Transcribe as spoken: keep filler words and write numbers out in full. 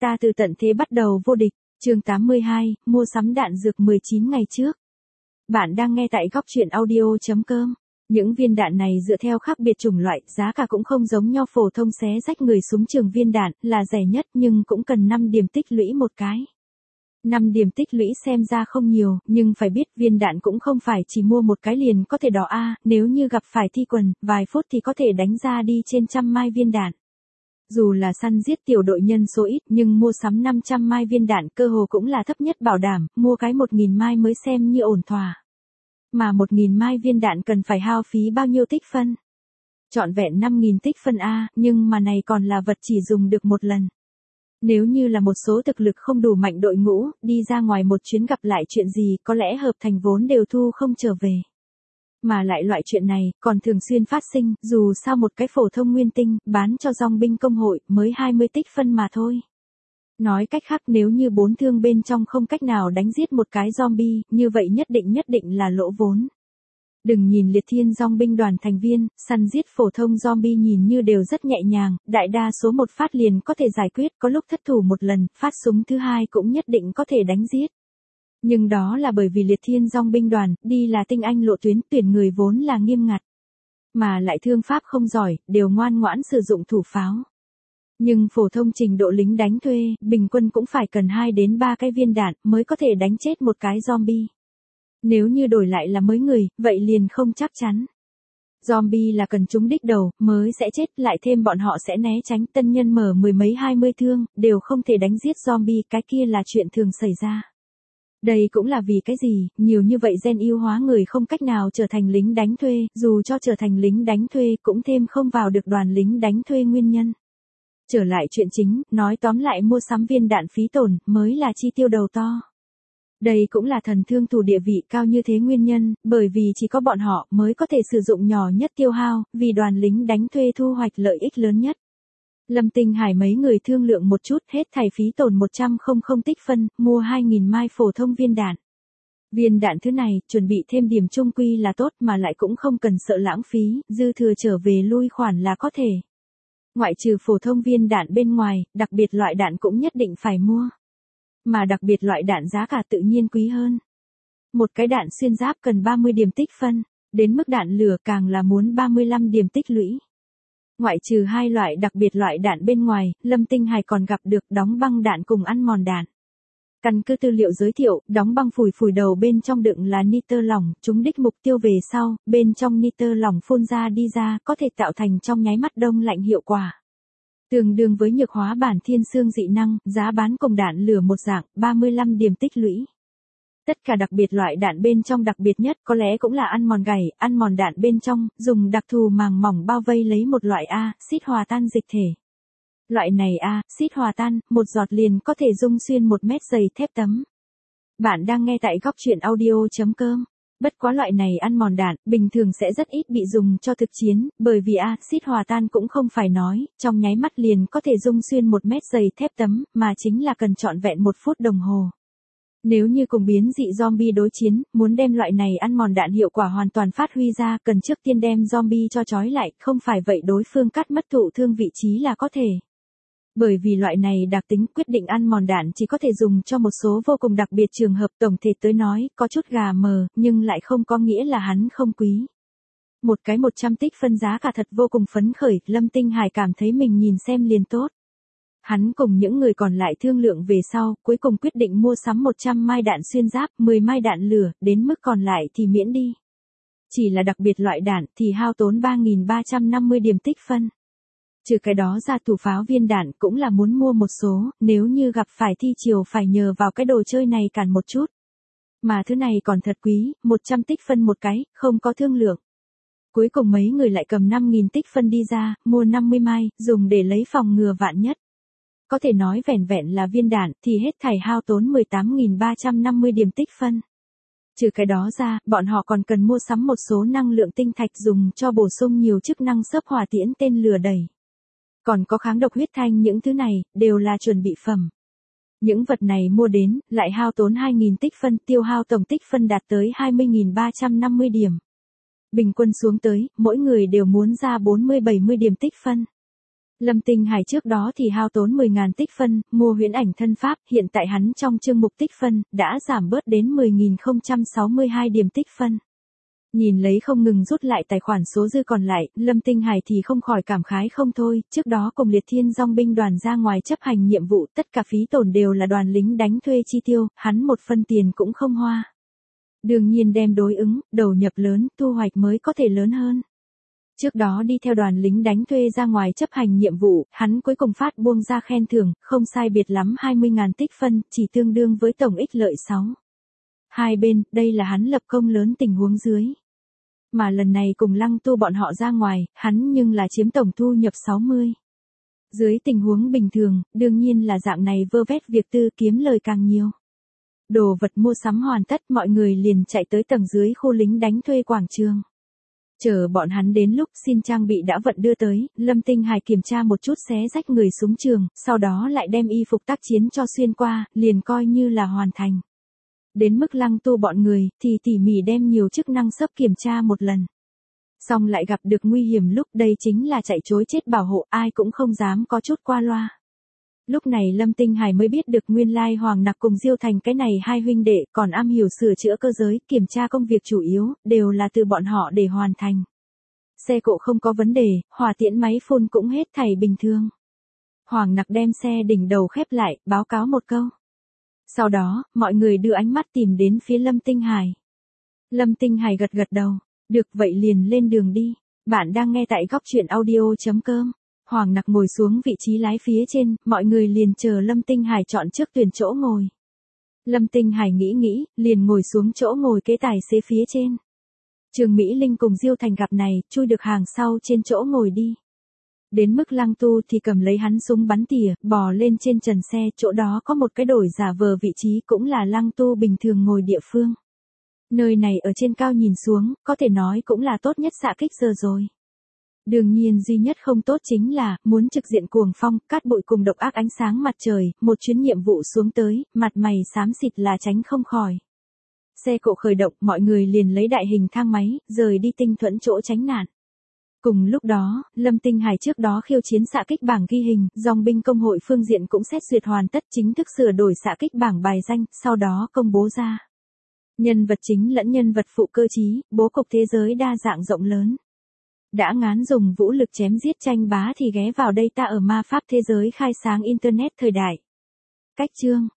Ta từ tận thế bắt đầu vô địch, chương tám mươi hai, mua sắm đạn dược mười chín ngày trước. Bạn đang nghe tại góc truyện audio chấm com. Những viên đạn này dựa theo khác biệt chủng loại, giá cả cũng không giống nho phổ thông xé rách người súng trường viên đạn, là rẻ nhất nhưng cũng cần năm điểm tích lũy một cái. năm điểm tích lũy xem ra không nhiều, nhưng phải biết viên đạn cũng không phải chỉ mua một cái liền có thể đỏ A, nếu như gặp phải thi quần, vài phút thì có thể đánh ra đi trên trăm mai viên đạn. Dù là săn giết tiểu đội nhân số ít nhưng mua sắm năm trăm mai viên đạn cơ hồ cũng là thấp nhất bảo đảm, mua cái một nghìn mai mới xem như ổn thỏa. Mà một nghìn mai viên đạn cần phải hao phí bao nhiêu tích phân? Trọn vẹn năm nghìn tích phân A, nhưng mà này còn là vật chỉ dùng được một lần. Nếu như là một số thực lực không đủ mạnh đội ngũ, đi ra ngoài một chuyến gặp lại chuyện gì có lẽ hợp thành vốn đều thu không trở về. Mà lại loại chuyện này, còn thường xuyên phát sinh, dù sao một cái phổ thông nguyên tinh, bán cho dòng binh công hội, mới hai mươi tích phân mà thôi. Nói cách khác nếu như bốn thương bên trong không cách nào đánh giết một cái zombie, như vậy nhất định nhất định là lỗ vốn. Đừng nhìn liệt thiên dòng binh đoàn thành viên, săn giết phổ thông zombie nhìn như đều rất nhẹ nhàng, đại đa số một phát liền có thể giải quyết, có lúc thất thủ một lần, phát súng thứ hai cũng nhất định có thể đánh giết. Nhưng đó là bởi vì liệt thiên dòng binh đoàn, đi là tinh anh lộ tuyến tuyển người vốn là nghiêm ngặt. Mà lại thương pháp không giỏi, đều ngoan ngoãn sử dụng thủ pháo. Nhưng phổ thông trình độ lính đánh thuê, bình quân cũng phải cần hai đến ba cái viên đạn mới có thể đánh chết một cái zombie. Nếu như đổi lại là mới người, vậy liền không chắc chắn. Zombie là cần trúng đích đầu, mới sẽ chết, lại thêm bọn họ sẽ né tránh, tân nhân mở mười mấy hai mươi thương, đều không thể đánh giết zombie, cái kia là chuyện thường xảy ra. Đây cũng là vì cái gì, nhiều như vậy gen yêu hóa người không cách nào trở thành lính đánh thuê, dù cho trở thành lính đánh thuê cũng thêm không vào được đoàn lính đánh thuê nguyên nhân. Trở lại chuyện chính, nói tóm lại mua sắm viên đạn phí tổn, mới là chi tiêu đầu to. Đây cũng là thần thương thủ địa vị cao như thế nguyên nhân, bởi vì chỉ có bọn họ mới có thể sử dụng nhỏ nhất tiêu hao, vì đoàn lính đánh thuê thu hoạch lợi ích lớn nhất. Lâm Tinh Hải mấy người thương lượng một chút, hết thảy phí tổn một trăm tích phân, mua hai nghìn mai phổ thông viên đạn. Viên đạn thứ này, chuẩn bị thêm điểm trung quy là tốt mà lại cũng không cần sợ lãng phí, dư thừa trở về lui khoản là có thể. Ngoại trừ phổ thông viên đạn bên ngoài, đặc biệt loại đạn cũng nhất định phải mua. Mà đặc biệt loại đạn giá cả tự nhiên quý hơn. Một cái đạn xuyên giáp cần ba mươi điểm tích phân, đến mức đạn lửa càng là muốn ba mươi lăm điểm tích lũy. Ngoại trừ hai loại đặc biệt loại đạn bên ngoài, Lâm Tinh Hải còn gặp được đóng băng đạn cùng ăn mòn đạn. Căn cứ tư liệu giới thiệu, đóng băng phủi phủi đầu bên trong đựng là nitơ lỏng, trúng đích mục tiêu về sau, bên trong nitơ lỏng phun ra đi ra, có thể tạo thành trong nháy mắt đông lạnh hiệu quả. Tương đương với nhược hóa bản thiên xương dị năng, giá bán cùng đạn lửa một dạng, ba mươi lăm điểm tích lũy. Tất cả đặc biệt loại đạn bên trong đặc biệt nhất có lẽ cũng là ăn mòn gảy, ăn mòn đạn bên trong, dùng đặc thù màng mỏng bao vây lấy một loại axit hòa tan dịch thể. Loại này axit hòa tan, một giọt liền có thể dung xuyên một mét dày thép tấm. Bạn đang nghe tại góc truyện audio chấm com. Bất quá loại này ăn mòn đạn, bình thường sẽ rất ít bị dùng cho thực chiến, bởi vì axit hòa tan cũng không phải nói, trong nháy mắt liền có thể dung xuyên một mét dày thép tấm, mà chính là cần trọn vẹn một phút đồng hồ. Nếu như cùng biến dị zombie đối chiến, muốn đem loại này ăn mòn đạn hiệu quả hoàn toàn phát huy ra, cần trước tiên đem zombie cho trói lại, không phải vậy đối phương cắt mất thụ thương vị trí là có thể. Bởi vì loại này đặc tính quyết định ăn mòn đạn chỉ có thể dùng cho một số vô cùng đặc biệt trường hợp, tổng thể tới nói, có chút gà mờ, nhưng lại không có nghĩa là hắn không quý. Một cái một trăm tích phân giá cả thật vô cùng phấn khởi, Lâm Tinh Hải cảm thấy mình nhìn xem liền tốt. Hắn cùng những người còn lại thương lượng về sau, cuối cùng quyết định mua sắm một trăm mai đạn xuyên giáp, mười mai đạn lửa, đến mức còn lại thì miễn đi. Chỉ là đặc biệt loại đạn thì hao tốn ba nghìn ba trăm năm mươi điểm tích phân. Trừ cái đó ra thủ pháo viên đạn cũng là muốn mua một số, nếu như gặp phải thi chiều phải nhờ vào cái đồ chơi này cản một chút. Mà thứ này còn thật quý, một trăm tích phân một cái, không có thương lượng. Cuối cùng mấy người lại cầm năm nghìn tích phân đi ra, mua năm mươi mai, dùng để lấy phòng ngừa vạn nhất. Có thể nói vẻn vẹn là viên đạn thì hết thảy hao tốn mười tám nghìn ba trăm năm mươi điểm tích phân. Trừ cái đó ra, bọn họ còn cần mua sắm một số năng lượng tinh thạch dùng cho bổ sung nhiều chức năng xấp hỏa tiễn tên lửa đẩy. Còn có kháng độc huyết thanh, những thứ này, đều là chuẩn bị phẩm. Những vật này mua đến, lại hao tốn hai nghìn tích phân, tiêu hao tổng tích phân đạt tới hai mươi nghìn ba trăm năm mươi điểm. Bình quân xuống tới, mỗi người đều muốn ra bốn mươi bảy mươi điểm tích phân. Lâm Tinh Hải trước đó thì hao tốn mười nghìn tích phân, mua huyễn ảnh thân pháp, hiện tại hắn trong chương mục tích phân, đã giảm bớt đến mười nghìn không trăm sáu mươi hai điểm tích phân. Nhìn lấy không ngừng rút lại tài khoản số dư còn lại, Lâm Tinh Hải thì không khỏi cảm khái không thôi, trước đó cùng Liệt Thiên Dòng binh đoàn ra ngoài chấp hành nhiệm vụ, tất cả phí tổn đều là đoàn lính đánh thuê chi tiêu, hắn một phân tiền cũng không hoa. Đương nhiên đem đối ứng, đầu nhập lớn, thu hoạch mới có thể lớn hơn. Trước đó đi theo đoàn lính đánh thuê ra ngoài chấp hành nhiệm vụ, hắn cuối cùng phát buông ra khen thưởng, không sai biệt lắm hai mươi nghìn tích phân, chỉ tương đương với tổng ích lợi sáu. Hai bên, đây là hắn lập công lớn tình huống dưới. Mà lần này cùng Lăng Tu bọn họ ra ngoài, hắn nhưng là chiếm tổng thu nhập sáu mươi. Dưới tình huống bình thường, đương nhiên là dạng này vơ vét việc tư kiếm lời càng nhiều. Đồ vật mua sắm hoàn tất, mọi người liền chạy tới tầng dưới khu lính đánh thuê quảng trường. Chờ bọn hắn đến lúc xin trang bị đã vận đưa tới, Lâm Tinh Hải kiểm tra một chút xé rách người súng trường, sau đó lại đem y phục tác chiến cho xuyên qua, liền coi như là hoàn thành. Đến mức Lăng Tu bọn người, thì tỉ mỉ đem nhiều chức năng sấp kiểm tra một lần. Xong lại gặp được nguy hiểm lúc đây chính là chạy chối chết bảo hộ, ai cũng không dám có chút qua loa. Lúc này Lâm Tinh Hải mới biết được nguyên lai Hoàng Nặc cùng Diêu Thành cái này hai huynh đệ còn am hiểu sửa chữa cơ giới, kiểm tra công việc chủ yếu, đều là từ bọn họ để hoàn thành. Xe cộ không có vấn đề, hỏa tiễn máy phun cũng hết thảy bình thường. Hoàng Nặc đem xe đỉnh đầu khép lại, báo cáo một câu. Sau đó, mọi người đưa ánh mắt tìm đến phía Lâm Tinh Hải. Lâm Tinh Hải gật gật đầu, được vậy liền lên đường đi. Bạn đang nghe tại góc truyện audio chấm com. Hoàng Nặc ngồi xuống vị trí lái phía trên, mọi người liền chờ Lâm Tinh Hải chọn trước tuyển chỗ ngồi. Lâm Tinh Hải nghĩ nghĩ, liền ngồi xuống chỗ ngồi kế tài xế phía trên. Trường Mỹ Linh cùng Diêu Thành gặp này, chui được hàng sau trên chỗ ngồi đi. Đến mức Lăng Tu thì cầm lấy hắn súng bắn tỉa, bò lên trên trần xe, chỗ đó có một cái đổi giả vờ vị trí cũng là Lăng Tu bình thường ngồi địa phương. Nơi này ở trên cao nhìn xuống, có thể nói cũng là tốt nhất xạ kích giờ rồi. Đương nhiên duy nhất không tốt chính là, muốn trực diện cuồng phong, cát bụi cùng độc ác ánh sáng mặt trời, một chuyến nhiệm vụ xuống tới, mặt mày xám xịt là tránh không khỏi. Xe cộ khởi động, mọi người liền lấy đại hình thang máy, rời đi tinh thuẫn chỗ tránh nạn. Cùng lúc đó, Lâm Tinh Hải trước đó khiêu chiến xạ kích bảng ghi hình, dòng binh công hội phương diện cũng xét duyệt hoàn tất chính thức sửa đổi xạ kích bảng bài danh, sau đó công bố ra. Nhân vật chính lẫn nhân vật phụ cơ trí, bố cục thế giới đa dạng rộng lớn. Đã ngán dùng vũ lực chém giết tranh bá thì ghé vào đây ta ở ma pháp thế giới khai sáng Internet thời đại. Cách chương